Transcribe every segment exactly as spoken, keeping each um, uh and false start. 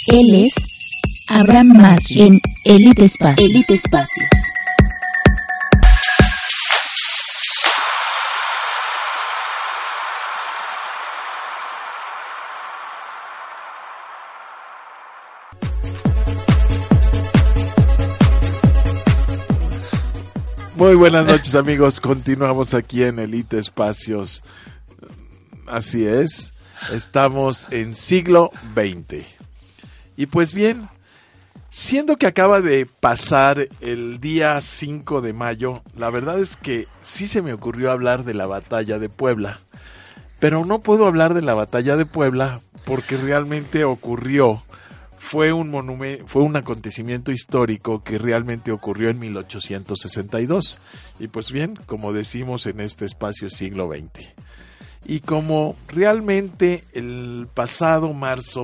Él es Abraham Masri en Elite Espacios. Elite Espacios. Muy buenas noches, amigos. Continuamos aquí en Elite Espacios. Así es, estamos en siglo veinte. Y pues bien, siendo que acaba de pasar el día cinco de mayo, la verdad es que sí se me ocurrió hablar de la batalla de Puebla. Pero no puedo hablar de la batalla de Puebla porque realmente ocurrió. Fue un monumento, fue un acontecimiento histórico que realmente ocurrió en mil ochocientos sesenta y dos. Y pues bien, como decimos en este espacio, siglo veinte. Y como realmente el pasado marzo,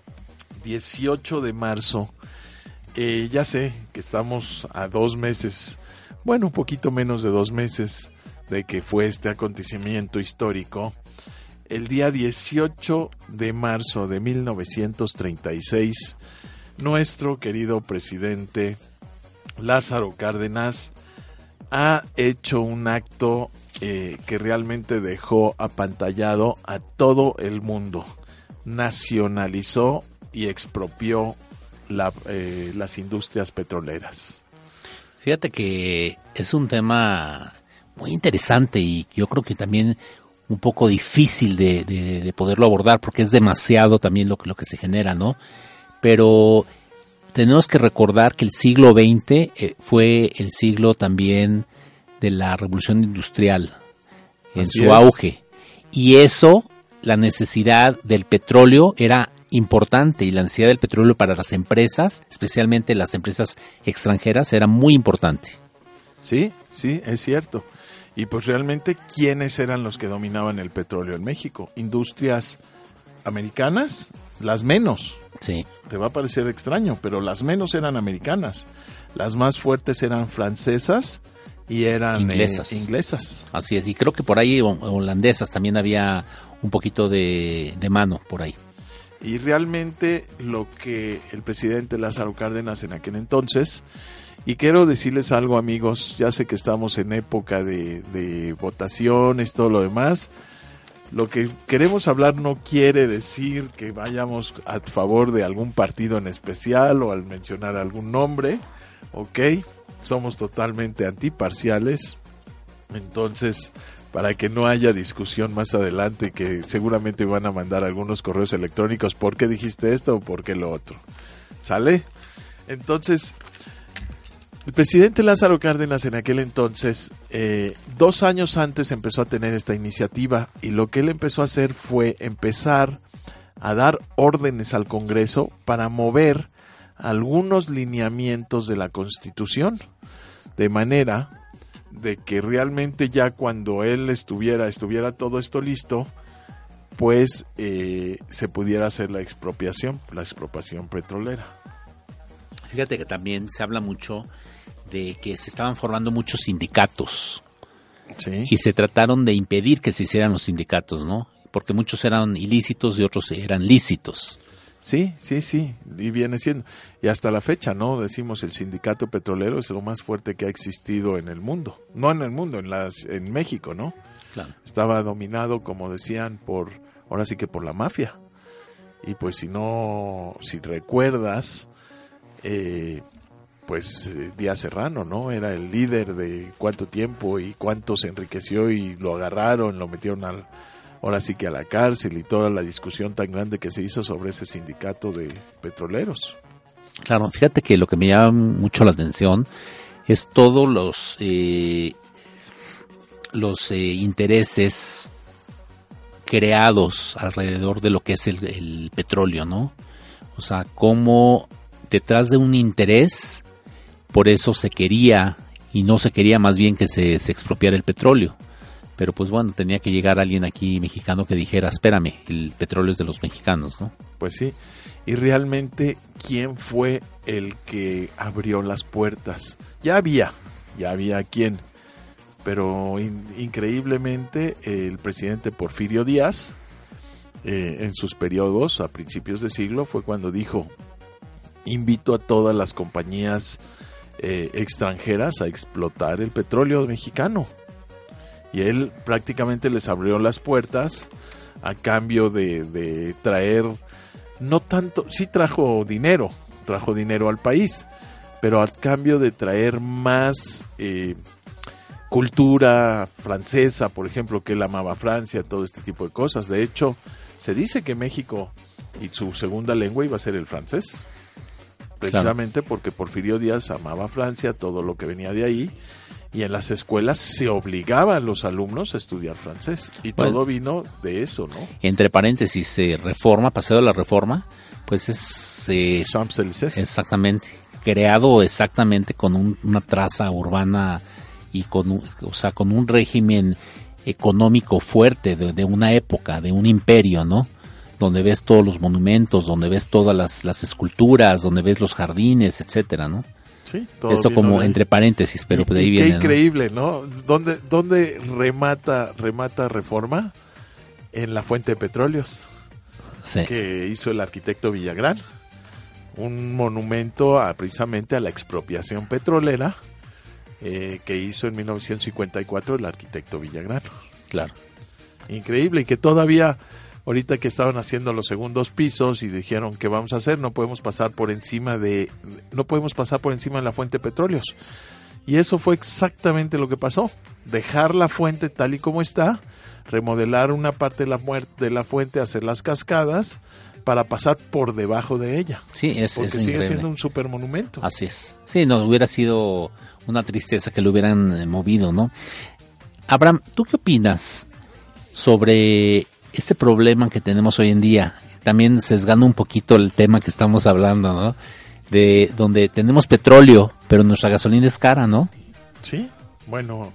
dieciocho de marzo, eh, ya sé que estamos a dos meses, bueno, un poquito menos de dos meses de que fue este acontecimiento histórico. El día dieciocho de marzo de mil novecientos treinta y seis, nuestro querido presidente Lázaro Cárdenas ha hecho un acto eh, que realmente dejó apantallado a todo el mundo. Nacionalizó y expropió la, eh, las industrias petroleras. Fíjate que es un tema muy interesante y yo creo que también un poco difícil de, de, de poderlo abordar porque es demasiado también lo, lo que se genera, ¿no? Pero tenemos que recordar que el siglo veinte eh, fue el siglo también de la revolución industrial en Así su es. auge. Y eso, la necesidad del petróleo era importante y la necesidad del petróleo para las empresas, especialmente las empresas extranjeras, era muy importante. Sí, sí, es cierto. Y pues realmente, ¿quiénes eran los que dominaban el petróleo en México? Industrias americanas, las menos. Sí. Te va a parecer extraño, pero las menos eran americanas. Las más fuertes eran francesas y eran inglesas. Eh, inglesas. Así es, y creo que por ahí holandesas también había un poquito de, de mano por ahí. Y realmente lo que el presidente Lázaro Cárdenas en aquel entonces... Y quiero decirles algo, amigos, ya sé que estamos en época de, de votaciones, todo lo demás. Lo que queremos hablar no quiere decir que vayamos a favor de algún partido en especial o al mencionar algún nombre, ¿ok? Somos totalmente antiparciales, entonces para que no haya discusión más adelante, que seguramente van a mandar algunos correos electrónicos, ¿por qué dijiste esto o por qué lo otro? ¿Sale? Entonces... El presidente Lázaro Cárdenas en aquel entonces, eh, dos años antes empezó a tener esta iniciativa y lo que él empezó a hacer fue empezar a dar órdenes al Congreso para mover algunos lineamientos de la Constitución, de manera de que realmente ya cuando él estuviera, estuviera todo esto listo, pues eh, se pudiera hacer la expropiación, la expropiación petrolera. Fíjate que también se habla mucho de que se estaban formando muchos sindicatos. Sí. Y se trataron de impedir que se hicieran los sindicatos, ¿no? Porque muchos eran ilícitos y otros eran lícitos. Sí, sí, sí, y viene siendo. Y hasta la fecha, ¿no? Decimos el sindicato petrolero es lo más fuerte que ha existido en el mundo. No en el mundo, en las en México, ¿no? Claro. Estaba dominado, como decían, por, ahora sí que por la mafia. Y pues si no, si recuerdas... Eh, pues eh, Díaz Serrano, ¿no? Era el líder de cuánto tiempo y cuánto se enriqueció y lo agarraron, lo metieron al, ahora sí que a la cárcel y toda la discusión tan grande que se hizo sobre ese sindicato de petroleros. Claro, fíjate que lo que me llama mucho la atención es todos los eh, los eh, intereses creados alrededor de lo que es el, el petróleo, ¿no? O sea, cómo detrás de un interés, por eso se quería, y no se quería más bien que se, se expropiara el petróleo. Pero pues bueno, tenía que llegar alguien aquí mexicano que dijera, espérame, el petróleo es de los mexicanos, ¿no? Pues sí, y realmente, ¿quién fue el que abrió las puertas? Ya había, ya había quién, pero in, increíblemente el presidente Porfirio Díaz, eh, en sus periodos a principios de siglo, fue cuando dijo, invito a todas las compañías eh, extranjeras a explotar el petróleo mexicano. Y él prácticamente les abrió las puertas a cambio de, de traer, no tanto, sí trajo dinero, trajo dinero al país, pero a cambio de traer más eh, cultura francesa, por ejemplo, que él amaba Francia, todo este tipo de cosas. De hecho, se dice que México y su segunda lengua iba a ser el francés, precisamente claro. porque Porfirio Díaz amaba Francia, todo lo que venía de ahí, y en las escuelas se obligaba a los alumnos a estudiar francés, y bueno, todo vino de eso, ¿no? Entre paréntesis, eh, reforma, paseo de la reforma, pues es... Eh, Champs-Élysées. Exactamente, creado exactamente con un, una traza urbana y con un, o sea, con un régimen económico fuerte de, de una época, de un imperio, ¿no? Donde ves todos los monumentos, donde ves todas las, las esculturas, donde ves los jardines, etcétera, ¿no? Sí, todo esto como de... entre paréntesis, pero y, de ahí y viene. Qué increíble, ¿no? ¿no? ¿Dónde, dónde remata, remata Reforma? En la fuente de petróleos, sí. que hizo el arquitecto Villagrán. Un monumento a, precisamente a la expropiación petrolera eh, que hizo en mil novecientos cincuenta y cuatro el arquitecto Villagrán. Claro. Increíble, y que todavía... Ahorita que estaban haciendo los segundos pisos y dijeron que vamos a hacer, no podemos pasar por encima de, no podemos pasar por encima de la fuente de petróleos. Y eso fue exactamente lo que pasó. Dejar la fuente tal y como está, remodelar una parte de la, de la fuente, hacer las cascadas para pasar por debajo de ella. Sí, es, porque es sigue increíble. Siendo un supermonumento. Así es. Sí, no hubiera sido una tristeza que lo hubieran movido, ¿no? Abraham, ¿tú qué opinas sobre este problema que tenemos hoy en día, también sesgando un poquito el tema que estamos hablando, ¿no? De donde tenemos petróleo, pero nuestra gasolina es cara, ¿no? Sí, bueno,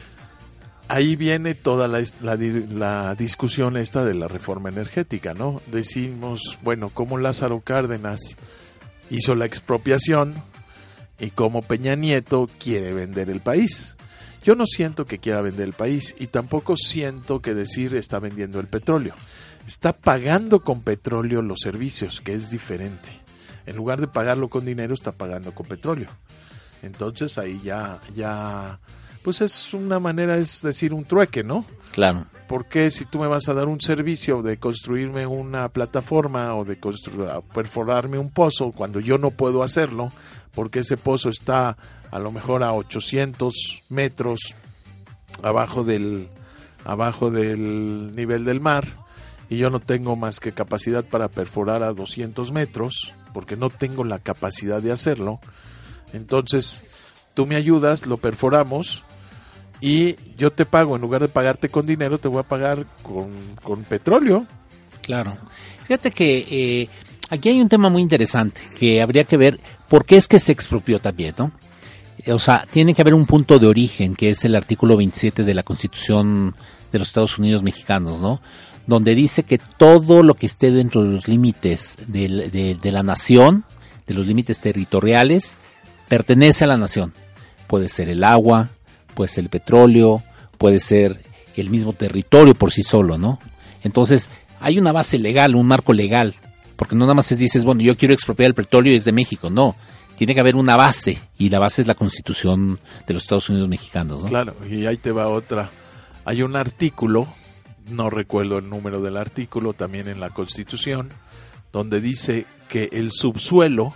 ahí viene toda la, la, la discusión esta de la reforma energética, ¿no? Decimos, bueno, cómo Lázaro Cárdenas hizo la expropiación y cómo Peña Nieto quiere vender el país. Yo no siento que quiera vender el país y tampoco siento que decir está vendiendo el petróleo. Está pagando con petróleo los servicios, que es diferente. En lugar de pagarlo con dinero, está pagando con petróleo. Entonces ahí ya, ya, pues es una manera, es decir, un trueque, ¿no? Claro. Porque si tú me vas a dar un servicio de construirme una plataforma o de construir, perforarme un pozo cuando yo no puedo hacerlo, porque ese pozo está a lo mejor a ochocientos metros abajo del abajo del nivel del mar, y yo no tengo más que capacidad para perforar a doscientos metros, porque no tengo la capacidad de hacerlo. Entonces, tú me ayudas, lo perforamos, y yo te pago, en lugar de pagarte con dinero, te voy a pagar con, con petróleo. Claro. Fíjate que eh, aquí hay un tema muy interesante, que habría que ver por qué es que se expropió también, ¿no? O sea, tiene que haber un punto de origen, que es el artículo veintisiete de la Constitución de los Estados Unidos mexicanos, ¿no? Donde dice que todo lo que esté dentro de los límites de, de, de la nación, de los límites territoriales, pertenece a la nación. Puede ser el agua, puede ser el petróleo, puede ser el mismo territorio por sí solo, ¿no? Entonces, hay una base legal, un marco legal, porque no nada más es dices, bueno, yo quiero expropiar el petróleo y es de México, no. Tiene que haber una base, y la base es la Constitución de los Estados Unidos mexicanos, ¿no? Claro, y ahí te va otra. Hay un artículo, no recuerdo el número del artículo, también en la Constitución, donde dice que el subsuelo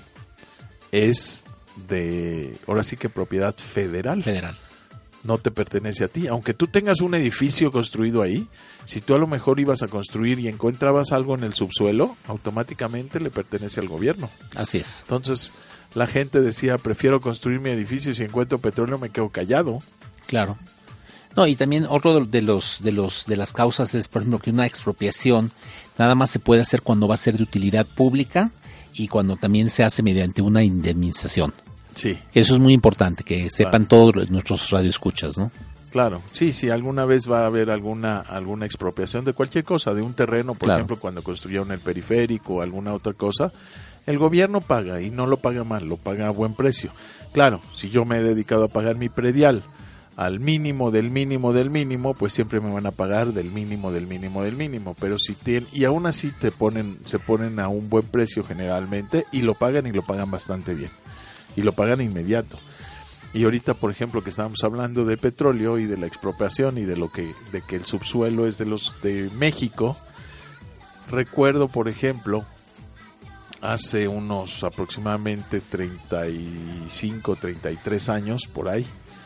es de, ahora sí que propiedad federal. Federal. No te pertenece a ti. Aunque tú tengas un edificio construido ahí, si tú a lo mejor ibas a construir y encontrabas algo en el subsuelo, automáticamente le pertenece al gobierno. Así es. Entonces, la gente decía, prefiero construir mi edificio y si encuentro petróleo me quedo callado. Claro. No, y también otro de los de los de las causas es, por ejemplo, que una expropiación nada más se puede hacer cuando va a ser de utilidad pública y cuando también se hace mediante una indemnización. Sí. Eso es muy importante, que sepan claro. todos nuestros radioescuchas, ¿no? Claro, sí, sí, alguna vez va a haber alguna alguna expropiación de cualquier cosa, de un terreno, por claro. ejemplo, cuando construyeron el periférico o alguna otra cosa, el gobierno paga y no lo paga mal, lo paga a buen precio. Claro, si yo me he dedicado a pagar mi predial al mínimo del mínimo del mínimo, pues siempre me van a pagar del mínimo del mínimo del mínimo. Pero si tienen, y aún así te ponen, se ponen a un buen precio generalmente, y lo pagan y lo pagan bastante bien. Y lo pagan inmediato. Y ahorita, por ejemplo, que estábamos hablando de petróleo y de la expropiación y de lo que, de que el subsuelo es de los de México, recuerdo, por ejemplo, hace unos aproximadamente treinta y cinco, treinta y tres años, por ahí,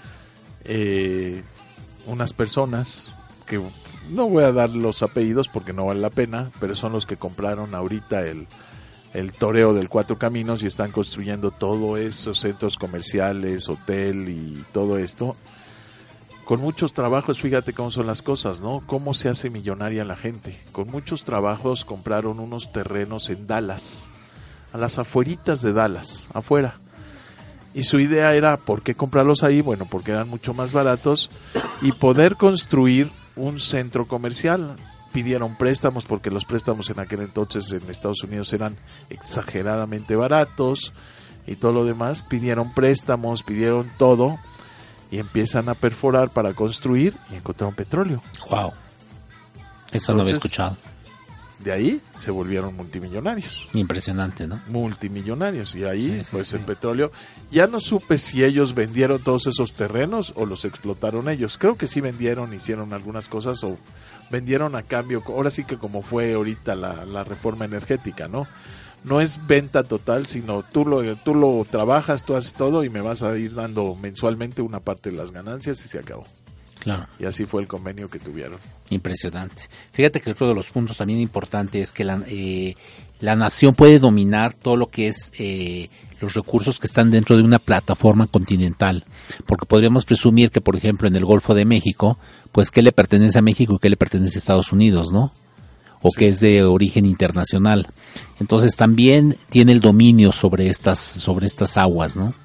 eh, unas personas que no voy a dar los apellidos porque no vale la pena, pero son los que compraron ahorita el el toreo del Cuatro Caminos y están construyendo todos esos centros comerciales, hotel y todo esto, con muchos trabajos. Fíjate cómo son las cosas, ¿no? Cómo se hace millonaria la gente. Con muchos trabajos compraron unos terrenos en Dallas, a las afueritas de Dallas, afuera. Y su idea era, ¿por qué comprarlos ahí? Bueno, porque eran mucho más baratos y poder construir un centro comercial. Pidieron préstamos porque los préstamos en aquel entonces en Estados Unidos eran exageradamente baratos y todo lo demás. Pidieron préstamos, pidieron todo y empiezan a perforar para construir y encontraron petróleo. Wow, eso entonces, no había escuchado. De ahí se volvieron multimillonarios. Impresionante, ¿no? Multimillonarios. Y ahí, sí, sí, pues sí. El petróleo. Ya no supe si ellos vendieron todos esos terrenos o los explotaron ellos. Creo que sí vendieron, hicieron algunas cosas o vendieron a cambio. Ahora sí que como fue ahorita la, la reforma energética, ¿no? No es venta total, sino tú lo, tú lo trabajas, tú haces todo y me vas a ir dando mensualmente una parte de las ganancias y se acabó. Claro. Y así fue el convenio que tuvieron. Impresionante. Fíjate que otro de los puntos también importantes es que la, eh, la nación puede dominar todo lo que es eh, los recursos que están dentro de una plataforma continental. Porque podríamos presumir que, por ejemplo, en el Golfo de México, pues qué le pertenece a México y qué le pertenece a Estados Unidos, ¿no? O sí. Que es de origen internacional. Entonces también tiene el dominio sobre estas, sobre estas aguas, ¿no?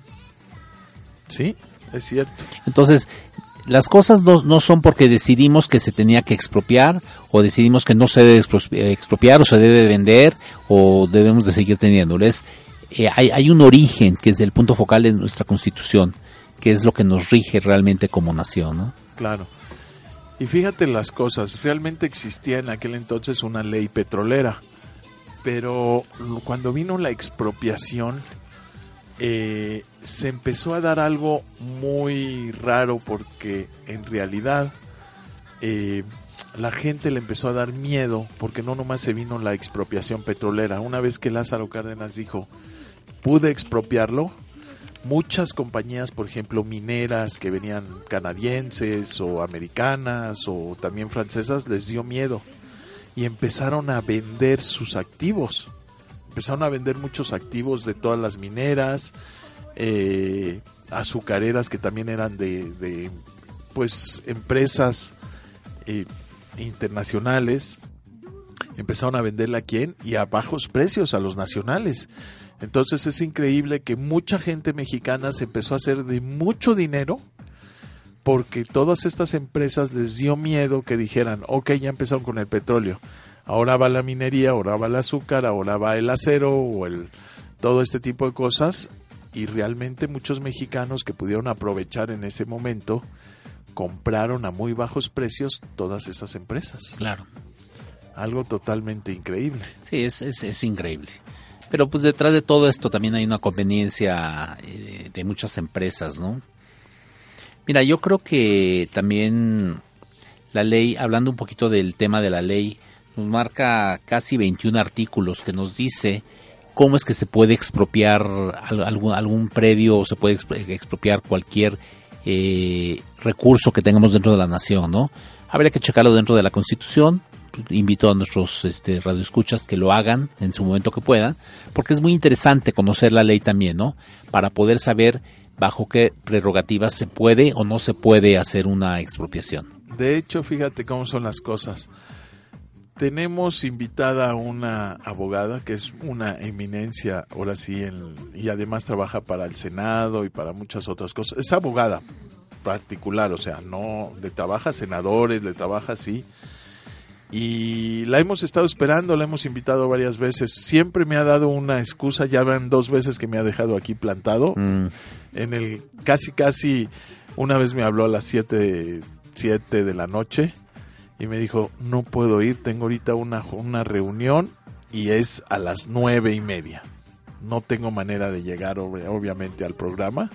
Sí, es cierto. Entonces, las cosas no, no son porque decidimos que se tenía que expropiar o decidimos que no se debe expropiar o se debe vender o debemos de seguir teniéndoles. Eh, hay, hay un origen que es el punto focal de nuestra Constitución, que es lo que nos rige realmente como nación, ¿no? Claro. Y fíjate las cosas, realmente existía en aquel entonces una ley petrolera, pero cuando vino la expropiación, Eh, se empezó a dar algo muy raro porque en realidad eh, la gente le empezó a dar miedo porque no nomás se vino la expropiación petrolera. Una vez que Lázaro Cárdenas dijo, pude expropiarlo, muchas compañías, por ejemplo, mineras que venían canadienses o americanas o también francesas, les dio miedo y empezaron a vender sus activos. Empezaron a vender muchos activos de todas las mineras, eh, azucareras que también eran de, de pues empresas eh, internacionales. Empezaron a venderla a quién y a bajos precios a los nacionales. Entonces es increíble que mucha gente mexicana se empezó a hacer de mucho dinero porque todas estas empresas les dio miedo que dijeran, ok, ya empezaron con el petróleo. Ahora va la minería, ahora va el azúcar, ahora va el acero o el todo este tipo de cosas y realmente muchos mexicanos que pudieron aprovechar en ese momento compraron a muy bajos precios todas esas empresas. Claro. Algo totalmente increíble. Sí, es, es, es increíble. Pero pues detrás de todo esto también hay una conveniencia eh, de muchas empresas, ¿no? Mira, yo creo que también la ley, hablando un poquito del tema de la ley, nos marca casi veintiún artículos que nos dice cómo es que se puede expropiar algún, algún predio o se puede expropiar cualquier eh, recurso que tengamos dentro de la nación, ¿no? Habría que checarlo dentro de la Constitución. Invito a nuestros este, radioescuchas que lo hagan en su momento que puedan, porque es muy interesante conocer la ley también, ¿no? Para poder saber bajo qué prerrogativas se puede o no se puede hacer una expropiación. De hecho, fíjate cómo son las cosas. Tenemos invitada a una abogada que es una eminencia, ahora sí, en, y además trabaja para el Senado y para muchas otras cosas. Es abogada particular, o sea, no le trabaja a senadores, le trabaja así. y la hemos estado esperando, la hemos invitado varias veces. Siempre me ha dado una excusa, ya van dos veces que me ha dejado aquí plantado. Mm. En el casi casi una vez me habló a las siete, siete de la noche y me dijo, no puedo ir, tengo ahorita una, una reunión y es a las nueve y media. No tengo manera de llegar obviamente al programa.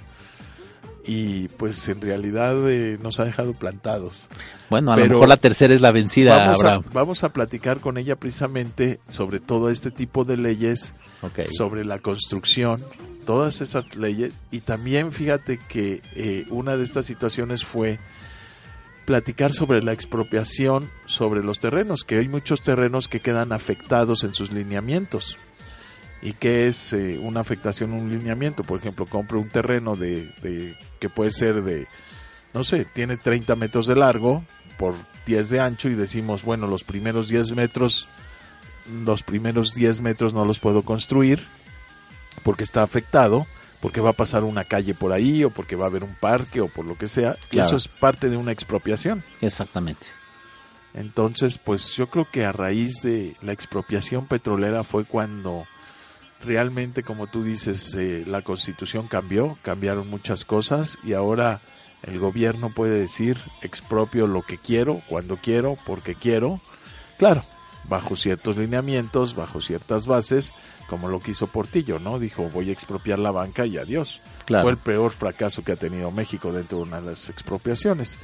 Y pues en realidad eh, nos ha dejado plantados. Bueno, a Pero lo mejor la tercera es la vencida, vamos Abraham. A, vamos a platicar con ella precisamente sobre todo este tipo de leyes, okay. sobre la construcción, todas esas leyes. Y también fíjate que eh, una de estas situaciones fue platicar sobre la expropiación sobre los terrenos, que hay muchos terrenos que quedan afectados en sus lineamientos. ¿Y qué es eh, una afectación, un lineamiento? Por ejemplo, compro un terreno de, de que puede ser de, no sé, tiene treinta metros de largo por diez de ancho y decimos, bueno, los primeros diez metros, los primeros diez metros no los puedo construir porque está afectado, porque va a pasar una calle por ahí o porque va a haber un parque o por lo que sea. Claro. Y eso es parte de una expropiación. Exactamente. Entonces, pues yo creo que a raíz de la expropiación petrolera fue cuando realmente, como tú dices, eh, la Constitución cambió, cambiaron muchas cosas y ahora el gobierno puede decir expropio lo que quiero, cuando quiero, porque quiero, claro, bajo ciertos lineamientos, bajo ciertas bases, como lo que hizo Portillo, ¿no? Dijo, voy a expropiar la banca y adiós. Claro. Fue el peor fracaso que ha tenido México dentro de una de las expropiaciones.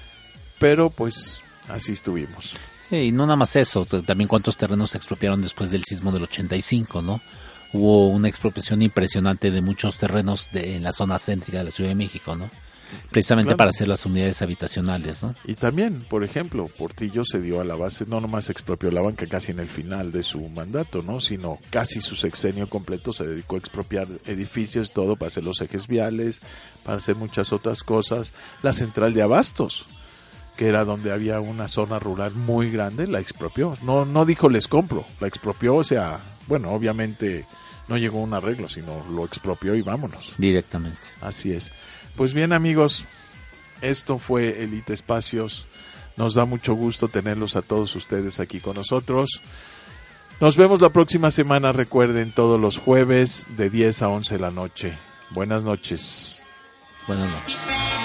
Pero pues así estuvimos. Sí, y no nada más eso, también cuántos terrenos se expropiaron después del sismo del ochenta y cinco, ¿no? Hubo una expropiación impresionante de muchos terrenos de, en la zona céntrica de la Ciudad de México, ¿no? Precisamente claro. para hacer las unidades habitacionales, ¿no? Y también, por ejemplo, Portillo se dio a la base, no nomás expropió la banca casi en el final de su mandato, ¿no? Sino casi su sexenio completo se dedicó a expropiar edificios, todo para hacer los ejes viales, para hacer muchas otras cosas. La central de abastos, que era donde había una zona rural muy grande, la expropió. No, no dijo les compro, la expropió, o sea, bueno, obviamente no llegó a un arreglo, sino lo expropió y vámonos. Directamente. Así es. Pues bien, amigos, esto fue Elite Espacios. Nos da mucho gusto tenerlos a todos ustedes aquí con nosotros. Nos vemos la próxima semana, recuerden, todos los jueves de diez a once de la noche. Buenas noches. Buenas noches.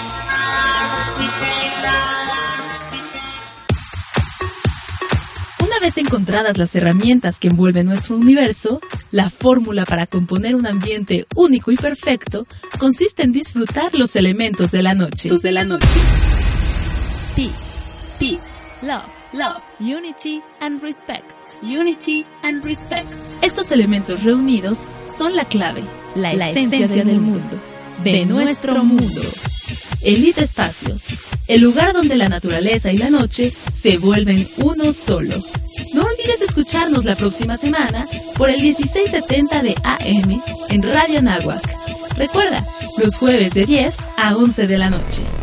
Una vez encontradas las herramientas que envuelven nuestro universo, la fórmula para componer un ambiente único y perfecto consiste en disfrutar los elementos de la noche. Los de la noche. Peace, peace, love, love, unity and respect. Unity and respect. Estos elementos reunidos son la clave, la, la esencia, esencia del mundo, de nuestro mundo. Elite Espacios, el lugar donde la naturaleza y la noche se vuelven uno solo. No olvides escucharnos la próxima semana por el dieciséis setenta de A M en Radio Anáhuac. Recuerda, los jueves de diez a once de la noche.